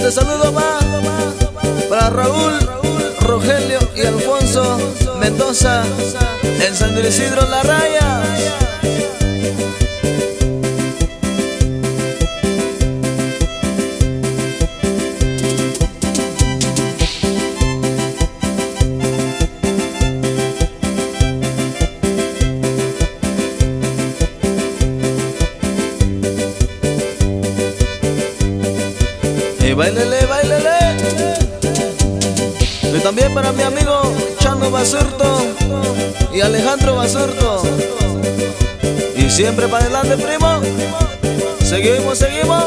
este saludo va para Raúl, Rogelio y Alfonso Mendoza en San Isidro La Raya. Y bailele, bailele. Y también para mi amigo Chano Basurto y Alejandro Basurto. Y siempre para adelante, primo. Seguimos, seguimos.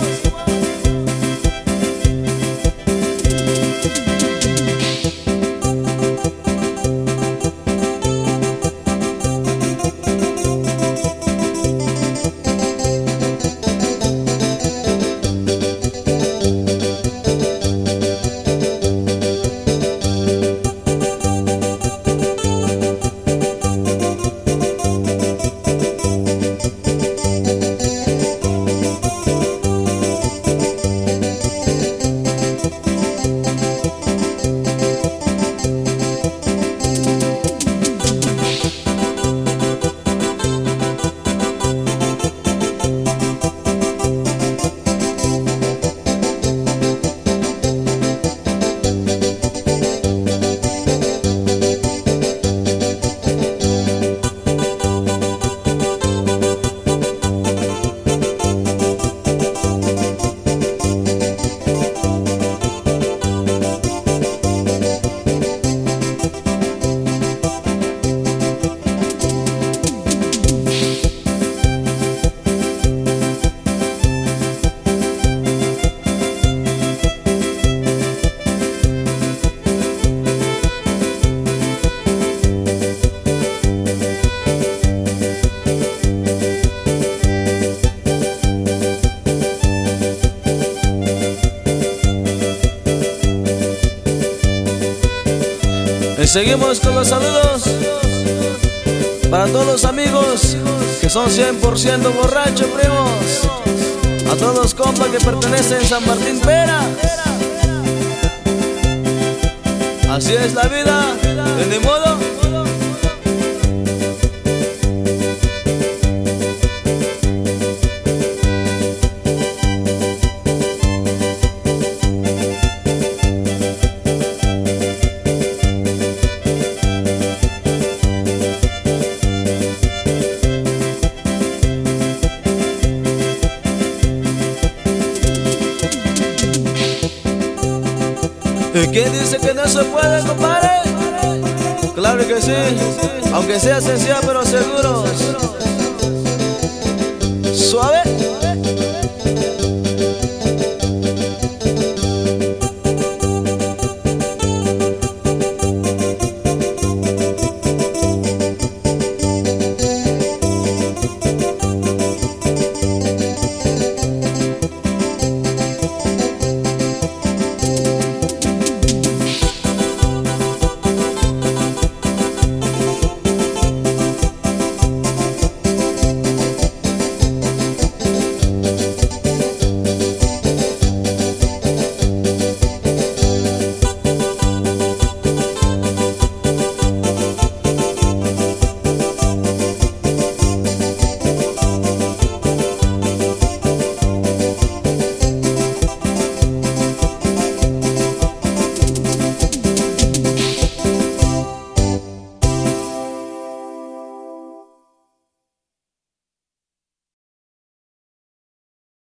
Y seguimos con los saludos para todos los amigos que son 100% borrachos, primos. A todos los compas que pertenecen a San Martín Pera. Así es la vida, de ni modo. ¿Y quién dice que no se puede, compadre? Claro que sí, aunque sea sencilla pero seguros.